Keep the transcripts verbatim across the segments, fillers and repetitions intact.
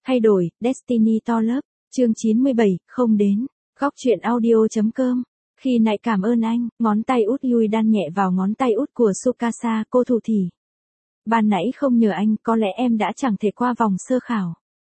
Thay đổi, Destiny to lớp, chương chín mươi bảy, không đến. Góc truyện audio.com. Khi nãy cảm ơn anh, ngón tay út Yui đan nhẹ vào ngón tay út của Tsukasa, cô thủ thỉ. Ban nãy không nhờ anh, có lẽ em đã chẳng thể qua vòng sơ khảo.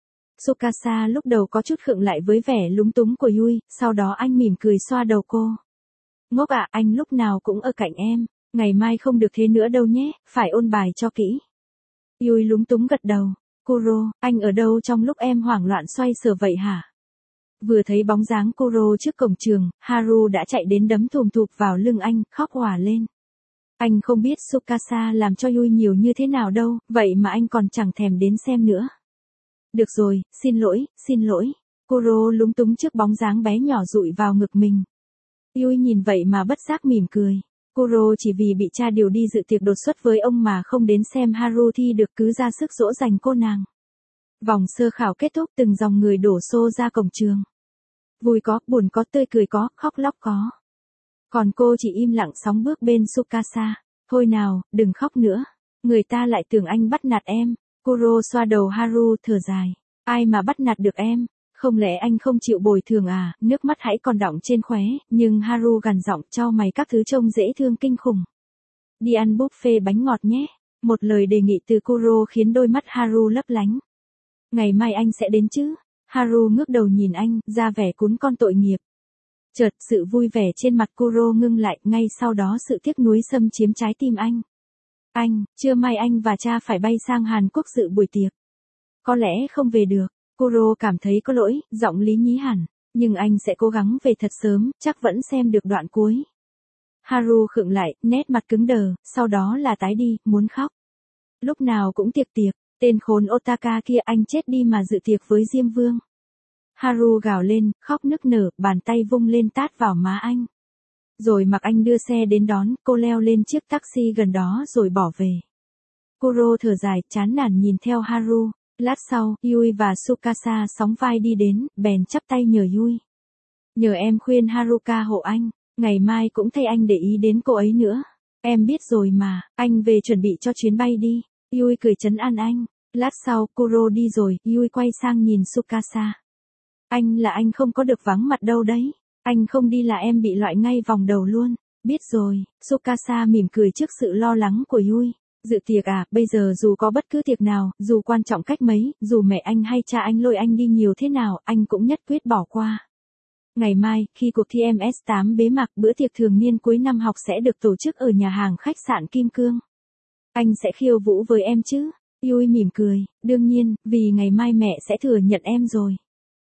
Tsukasa lúc đầu có chút khựng lại với vẻ lúng túng của Yui, sau đó anh mỉm cười xoa đầu cô. Ngốc ạ, anh lúc nào cũng ở cạnh em, ngày mai không được thế nữa đâu nhé, phải ôn bài cho kỹ. Yui lúng túng gật đầu. Kuro, anh ở đâu trong lúc em hoảng loạn xoay sở vậy hả? Vừa thấy bóng dáng Kuro trước cổng trường, Haru đã chạy đến đấm thùm thụp vào lưng anh, khóc òa lên. Anh không biết Tsukasa làm cho Yui nhiều như thế nào đâu, vậy mà anh còn chẳng thèm đến xem nữa. Được rồi, xin lỗi, xin lỗi. Kuro lúng túng trước bóng dáng bé nhỏ dụi vào ngực mình. Yui nhìn vậy mà bất giác mỉm cười. Kuro chỉ vì bị cha điều đi dự tiệc đột xuất với ông mà không đến xem Haru thi được cứ ra sức dỗ dành cô nàng. Vòng sơ khảo kết thúc, từng dòng người đổ xô ra cổng trường. Vui có, buồn có, tươi cười có, khóc lóc có. Còn cô chỉ im lặng sóng bước bên Tsukasa. Thôi nào, đừng khóc nữa. Người ta lại tưởng anh bắt nạt em. Kuro xoa đầu Haru thở dài. Ai mà bắt nạt được em? Không lẽ anh không chịu bồi thường à? Nước mắt hãy còn đọng trên khóe, nhưng Haru gằn giọng cho mày các thứ trông dễ thương kinh khủng. Đi ăn buffet bánh ngọt nhé. Một lời đề nghị từ Kuro khiến đôi mắt Haru lấp lánh. Ngày mai anh sẽ đến chứ? Haru ngước đầu nhìn anh, ra vẻ cún con tội nghiệp. Chợt, sự vui vẻ trên mặt Kuro ngưng lại, ngay sau đó sự tiếc nuối xâm chiếm trái tim anh. Anh, trưa mai anh và cha phải bay sang Hàn Quốc dự buổi tiệc. Có lẽ không về được. Kuro cảm thấy có lỗi, giọng lý nhí hẳn. Nhưng anh sẽ cố gắng về thật sớm, chắc vẫn xem được đoạn cuối. Haru khựng lại, nét mặt cứng đờ, sau đó là tái đi, muốn khóc. Lúc nào cũng tiệc tiệc, tên khốn Otaka kia anh chết đi mà dự tiệc với Diêm Vương. Haru gào lên, khóc nức nở, bàn tay vung lên tát vào má anh. Rồi mặc anh đưa xe đến đón, cô leo lên chiếc taxi gần đó rồi bỏ về. Kuro thở dài, chán nản nhìn theo Haru. Lát sau, Yui và Tsukasa sóng vai đi đến, bèn chắp tay nhờ Yui. Nhờ em khuyên Haruka hộ anh, ngày mai cũng thay anh để ý đến cô ấy nữa. Em biết rồi mà, anh về chuẩn bị cho chuyến bay đi. Yui cười trấn an anh. Lát sau, Kuro đi rồi, Yui quay sang nhìn Tsukasa. Anh là anh không có được vắng mặt đâu đấy. Anh không đi là em bị loại ngay vòng đầu luôn. Biết rồi, Tsukasa mỉm cười trước sự lo lắng của Yui. Dự tiệc à, bây giờ dù có bất cứ tiệc nào, dù quan trọng cách mấy, dù mẹ anh hay cha anh lôi anh đi nhiều thế nào, anh cũng nhất quyết bỏ qua. Ngày mai, khi cuộc thi em ét tám bế mạc, bữa tiệc thường niên cuối năm học sẽ được tổ chức ở nhà hàng khách sạn Kim Cương. Anh sẽ khiêu vũ với em chứ? Yui mỉm cười, đương nhiên, vì ngày mai mẹ sẽ thừa nhận em rồi.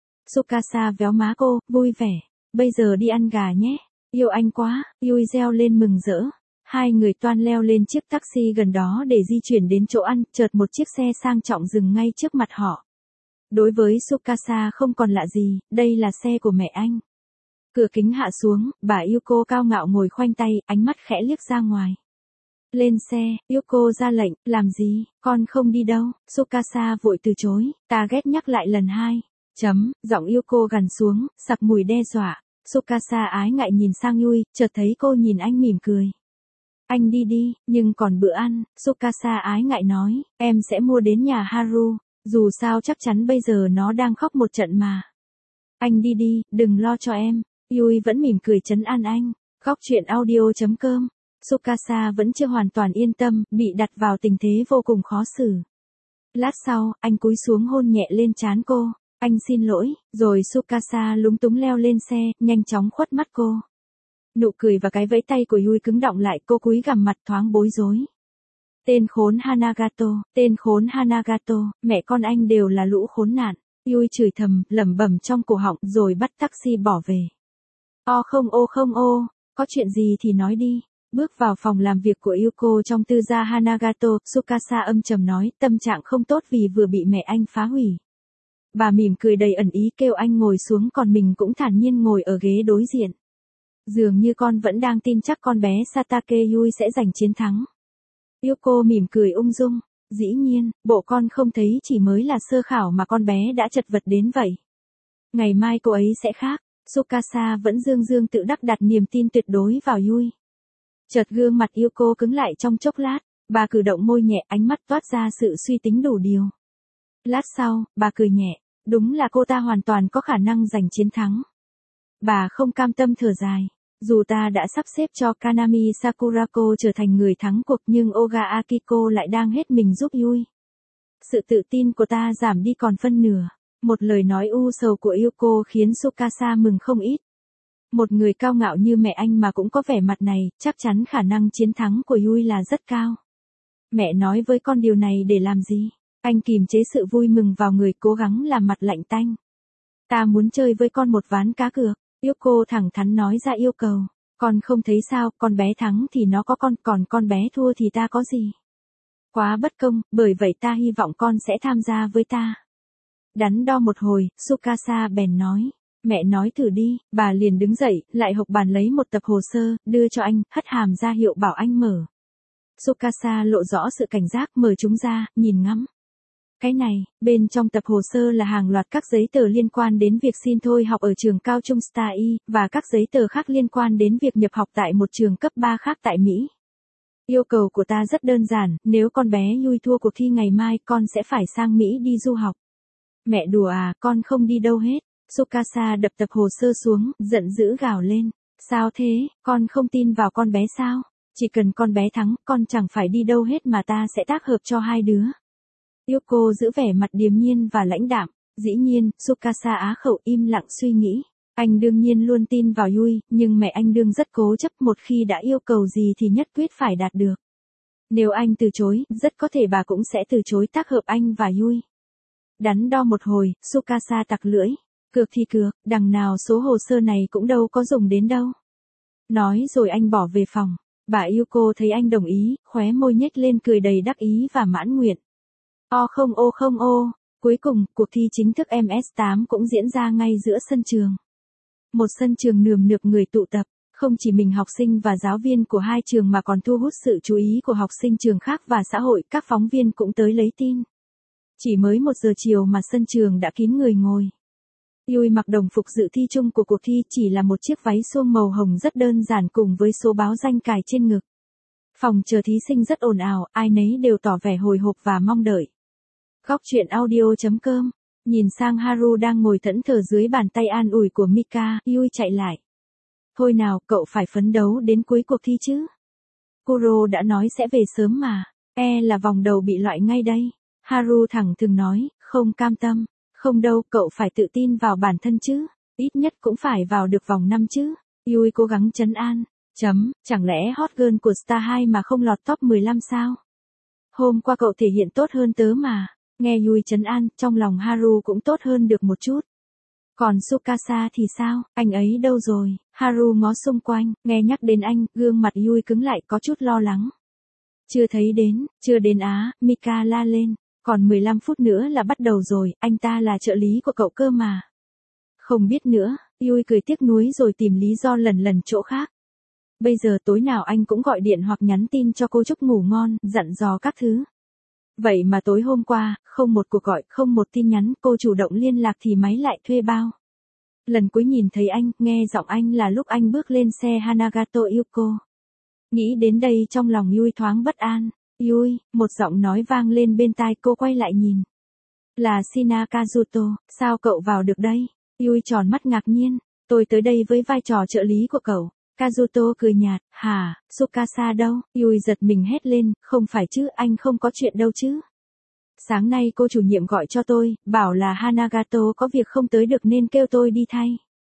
Tsukasa véo má cô, vui vẻ. Bây giờ đi ăn gà nhé. Yêu anh quá, Yui reo lên mừng rỡ. Hai người toan leo lên chiếc taxi gần đó để di chuyển đến chỗ ăn, chợt một chiếc xe sang trọng dừng ngay trước mặt họ. Đối với Tsukasa không còn lạ gì, đây là xe của mẹ anh. Cửa kính hạ xuống, bà Yuko cao ngạo ngồi khoanh tay, ánh mắt khẽ liếc ra ngoài. Lên xe, Yuko ra lệnh, làm gì, con không đi đâu. Tsukasa vội từ chối, ta ghét nhắc lại lần hai. Chấm, giọng Yuko gằn xuống, sặc mùi đe dọa. Tsukasa ái ngại nhìn sang Yui, chợt thấy cô nhìn anh mỉm cười. Anh đi đi, nhưng còn bữa ăn, Tsukasa ái ngại nói, em sẽ mua đến nhà Haru, dù sao chắc chắn bây giờ nó đang khóc một trận mà. Anh đi đi, đừng lo cho em. Yui vẫn mỉm cười trấn an anh. Góc truyện audio.com. Tsukasa vẫn chưa hoàn toàn yên tâm, bị đặt vào tình thế vô cùng khó xử. Lát sau, anh cúi xuống hôn nhẹ lên trán cô. Anh xin lỗi, rồi Tsukasa lúng túng leo lên xe, nhanh chóng khuất mắt cô. Nụ cười và cái vẫy tay của Yui cứng đọng lại, cô cúi gằm mặt thoáng bối rối. Tên khốn Hanagato, tên khốn Hanagato, mẹ con anh đều là lũ khốn nạn. Yui chửi thầm, lẩm bẩm trong cổ họng, rồi bắt taxi bỏ về. O không ô không ô, có chuyện gì thì nói đi. Bước vào phòng làm việc của Yuko trong tư gia Hanagato, Tsukasa âm trầm nói, tâm trạng không tốt vì vừa bị mẹ anh phá hủy. Bà mỉm cười đầy ẩn ý kêu anh ngồi xuống, còn mình cũng thản nhiên ngồi ở ghế đối diện. Dường như con vẫn đang tin chắc con bé Satake Yui sẽ giành chiến thắng. Yuko mỉm cười ung dung. Dĩ nhiên, bộ con không thấy chỉ mới là sơ khảo mà con bé đã chật vật đến vậy. Ngày mai cô ấy sẽ khác. Tsukasa vẫn dương dương tự đắc đặt niềm tin tuyệt đối vào Yui. Chợt gương mặt Yuko cứng lại trong chốc lát, bà cử động môi nhẹ, ánh mắt toát ra sự suy tính đủ điều. Lát sau, bà cười nhẹ. Đúng là cô ta hoàn toàn có khả năng giành chiến thắng. Bà không cam tâm thở dài. Dù ta đã sắp xếp cho Kanami Sakurako trở thành người thắng cuộc nhưng Oga Akiko lại đang hết mình giúp Yui. Sự tự tin của ta giảm đi còn phân nửa. Một lời nói u sầu của Yuko khiến Tsukasa mừng không ít. Một người cao ngạo như mẹ anh mà cũng có vẻ mặt này, chắc chắn khả năng chiến thắng của Yui là rất cao. Mẹ nói với con điều này để làm gì? Anh kìm chế sự vui mừng vào người, cố gắng làm mặt lạnh tanh. Ta muốn chơi với con một ván cá cược. Yuko thẳng thắn nói ra yêu cầu. Con không thấy sao, con bé thắng thì nó có con, còn con bé thua thì ta có gì? Quá bất công, bởi vậy ta hy vọng con sẽ tham gia với ta. Đắn đo một hồi, Tsukasa bèn nói. Mẹ nói thử đi. Bà liền đứng dậy, lại hộc bàn lấy một tập hồ sơ, đưa cho anh, hất hàm ra hiệu bảo anh mở. Tsukasa lộ rõ sự cảnh giác, mở chúng ra, nhìn ngắm. Cái này, bên trong tập hồ sơ là hàng loạt các giấy tờ liên quan đến việc xin thôi học ở trường cao trung Star E, và các giấy tờ khác liên quan đến việc nhập học tại một trường cấp ba khác tại Mỹ. Yêu cầu của ta rất đơn giản, nếu con bé Yui thua cuộc thi ngày mai con sẽ phải sang Mỹ đi du học. Mẹ đùa à, con không đi đâu hết. Tsukasa đập tập hồ sơ xuống, giận dữ gào lên. Sao thế, con không tin vào con bé sao? Chỉ cần con bé thắng, con chẳng phải đi đâu hết mà ta sẽ tác hợp cho hai đứa. Yuko giữ vẻ mặt điềm nhiên và lãnh đạm. Dĩ nhiên, Tsukasa á khẩu im lặng suy nghĩ. Anh đương nhiên luôn tin vào Yui, nhưng mẹ anh đương rất cố chấp, một khi đã yêu cầu gì thì nhất quyết phải đạt được. Nếu anh từ chối, rất có thể bà cũng sẽ từ chối tác hợp anh và Yui. Đắn đo một hồi, Tsukasa tặc lưỡi. Cược thì cược, đằng nào số hồ sơ này cũng đâu có dùng đến đâu. Nói rồi anh bỏ về phòng. Bà Yuko thấy anh đồng ý, khóe môi nhếch lên cười đầy đắc ý và mãn nguyện. O không ô không ô, cuối cùng, cuộc thi chính thức em ét tám cũng diễn ra ngay giữa sân trường. Một sân trường nườm nượp người tụ tập, không chỉ mình học sinh và giáo viên của hai trường mà còn thu hút sự chú ý của học sinh trường khác và xã hội, các phóng viên cũng tới lấy tin. Chỉ mới một giờ chiều mà sân trường đã kín người ngồi. Yui mặc đồng phục dự thi chung của cuộc thi, chỉ là một chiếc váy suông màu hồng rất đơn giản cùng với số báo danh cài trên ngực. Phòng chờ thí sinh rất ồn ào, ai nấy đều tỏ vẻ hồi hộp và mong đợi. Góc truyện audio chấm com. Nhìn sang Haru đang ngồi thẫn thờ dưới bàn tay an ủi của Mika, Yui chạy lại. Thôi nào, cậu phải phấn đấu đến cuối cuộc thi chứ. Kuro đã nói sẽ về sớm mà, e là vòng đầu bị loại ngay đây. Haru thẳng thừng nói, không cam tâm. Không đâu, cậu phải tự tin vào bản thân chứ. Ít nhất cũng phải vào được vòng năm chứ. Yui cố gắng trấn an. Chấm, chẳng lẽ hot girl của Star hai mà không lọt top mười lăm sao? Hôm qua cậu thể hiện tốt hơn tớ mà. Nghe Yui trấn an, trong lòng Haru cũng tốt hơn được một chút. Còn Tsukasa thì sao, anh ấy đâu rồi? Haru ngó xung quanh, nghe nhắc đến anh, gương mặt Yui cứng lại có chút lo lắng. Chưa thấy đến, chưa đến á, Mika la lên. Còn mười lăm phút nữa là bắt đầu rồi, anh ta là trợ lý của cậu cơ mà. Không biết nữa, Yui cười tiếc nuối rồi tìm lý do lần lần chỗ khác. Bây giờ tối nào anh cũng gọi điện hoặc nhắn tin cho cô chúc ngủ ngon, dặn dò các thứ. Vậy mà tối hôm qua, không một cuộc gọi, không một tin nhắn, cô chủ động liên lạc thì máy lại thuê bao. Lần cuối nhìn thấy anh, nghe giọng anh là lúc anh bước lên xe Hanagato Yuko. Nghĩ đến đây trong lòng Yui thoáng bất an. Yui, một giọng nói vang lên bên tai, cô quay lại nhìn. Là Shina Kazuto, sao cậu vào được đây? Yui tròn mắt ngạc nhiên, tôi tới đây với vai trò trợ lý của cậu. Kazuto cười nhạt, hả, Tsukasa đâu? Yui giật mình hét lên, không phải chứ, anh không có chuyện đâu chứ. Sáng nay cô chủ nhiệm gọi cho tôi, bảo là Hanagato có việc không tới được nên kêu tôi đi thay.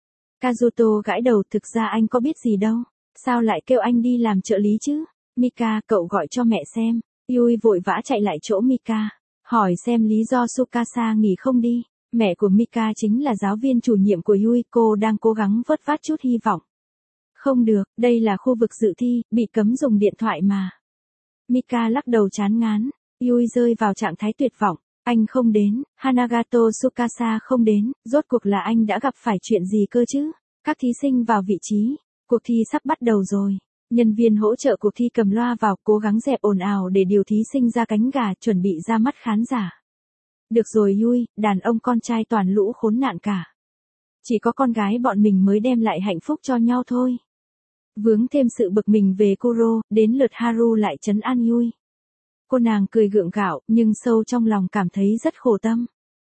Kazuto gãi đầu, thực ra anh có biết gì đâu, sao lại kêu anh đi làm trợ lý chứ? Mika, cậu gọi cho mẹ xem. Yui vội vã chạy lại chỗ Mika, hỏi xem lý do Tsukasa nghỉ không đi. Mẹ của Mika chính là giáo viên chủ nhiệm của Yui, cô đang cố gắng vớt vát chút hy vọng. Không được, đây là khu vực dự thi, bị cấm dùng điện thoại mà. Mika lắc đầu chán ngán. Yui rơi vào trạng thái tuyệt vọng. Anh không đến, Hanagato Tsukasa không đến, rốt cuộc là anh đã gặp phải chuyện gì cơ chứ? Các thí sinh vào vị trí, cuộc thi sắp bắt đầu rồi. Nhân viên hỗ trợ cuộc thi cầm loa vào, cố gắng dẹp ồn ào để điều thí sinh ra cánh gà, chuẩn bị ra mắt khán giả. Được rồi Yui, đàn ông con trai toàn lũ khốn nạn cả. Chỉ có con gái bọn mình mới đem lại hạnh phúc cho nhau thôi. Vướng thêm sự bực mình về Kuro, đến lượt Haru lại trấn an Yui. Cô nàng cười gượng gạo, nhưng sâu trong lòng cảm thấy rất khổ tâm.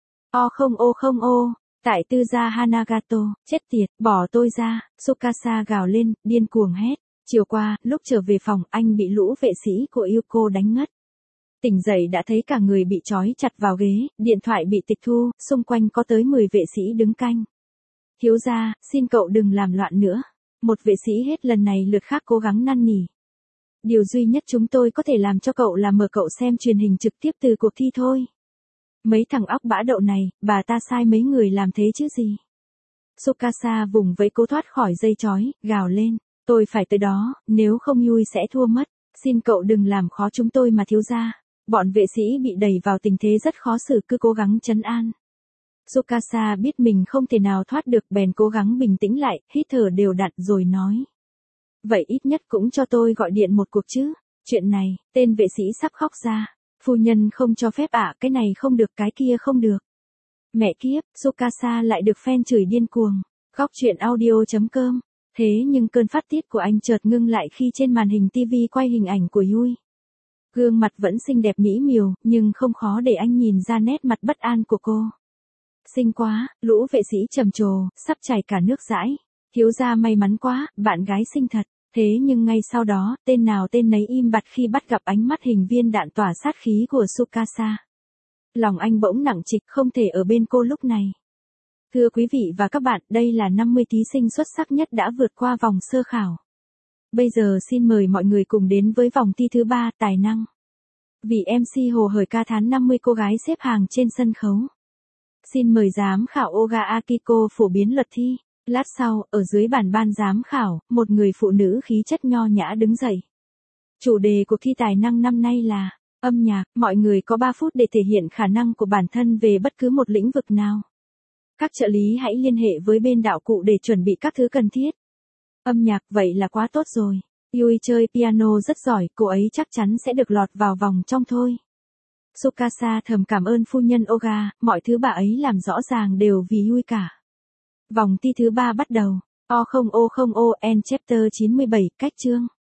O không ô không ô, tại tư gia Hanagato, chết tiệt, bỏ tôi ra, Tsukasa gào lên, điên cuồng hét. Chiều qua, lúc trở về phòng, anh bị lũ vệ sĩ của Yuko đánh ngất. Tỉnh dậy đã thấy cả người bị trói chặt vào ghế, điện thoại bị tịch thu, xung quanh có tới mười vệ sĩ đứng canh. Thiếu gia, xin cậu đừng làm loạn nữa. Một vệ sĩ hết lần này lượt khác cố gắng năn nỉ. Điều duy nhất chúng tôi có thể làm cho cậu là mở cậu xem truyền hình trực tiếp từ cuộc thi thôi. Mấy thằng óc bã đậu này, bà ta sai mấy người làm thế chứ gì. Tsukasa vùng vẫy cố thoát khỏi dây trói, gào lên. Tôi phải tới đó, nếu không Yui sẽ thua mất. Xin cậu đừng làm khó chúng tôi mà thiếu gia. Bọn vệ sĩ bị đẩy vào tình thế rất khó xử cứ cố gắng trấn an. Tsukasa biết mình không thể nào thoát được bèn cố gắng bình tĩnh lại, hít thở đều đặn rồi nói. Vậy ít nhất cũng cho tôi gọi điện một cuộc chứ. Chuyện này, tên vệ sĩ sắp khóc ra. Phu nhân không cho phép ạ, à, cái này không được cái kia không được. Mẹ kiếp, Tsukasa lại được fan chửi điên cuồng. Góc chuyện audio chấm com. Thế nhưng cơn phát tiết của anh chợt ngưng lại khi trên màn hình tivi quay hình ảnh của Yui. Gương mặt vẫn xinh đẹp mỹ miều, nhưng không khó để anh nhìn ra nét mặt bất an của cô. Xinh quá, lũ vệ sĩ trầm trồ, sắp chảy cả nước dãi. Thiếu gia may mắn quá, bạn gái xinh thật. Thế nhưng ngay sau đó, tên nào tên nấy im bặt khi bắt gặp ánh mắt hình viên đạn tỏa sát khí của Tsukasa. Lòng anh bỗng nặng trịch không thể ở bên cô lúc này. Thưa quý vị và các bạn, đây là năm mươi thí sinh xuất sắc nhất đã vượt qua vòng sơ khảo. Bây giờ xin mời mọi người cùng đến với vòng thi thứ ba, tài năng. Vị em xê hồ hởi ca thán năm mươi cô gái xếp hàng trên sân khấu. Xin mời giám khảo Oga Akiko phổ biến luật thi. Lát sau, ở dưới bàn ban giám khảo, một người phụ nữ khí chất nho nhã đứng dậy. Chủ đề cuộc thi tài năng năm nay là âm nhạc, mọi người có ba phút để thể hiện khả năng của bản thân về bất cứ một lĩnh vực nào. Các trợ lý hãy liên hệ với bên đạo cụ để chuẩn bị các thứ cần thiết. Âm nhạc, vậy là quá tốt rồi. Yui chơi piano rất giỏi, cô ấy chắc chắn sẽ được lọt vào vòng trong thôi. Tsukasa thầm cảm ơn phu nhân Oga, mọi thứ bà ấy làm rõ ràng đều vì Yui cả. Vòng thi thứ ba bắt đầu. O không ô không ô, N chapter chín mươi bảy, cách chương.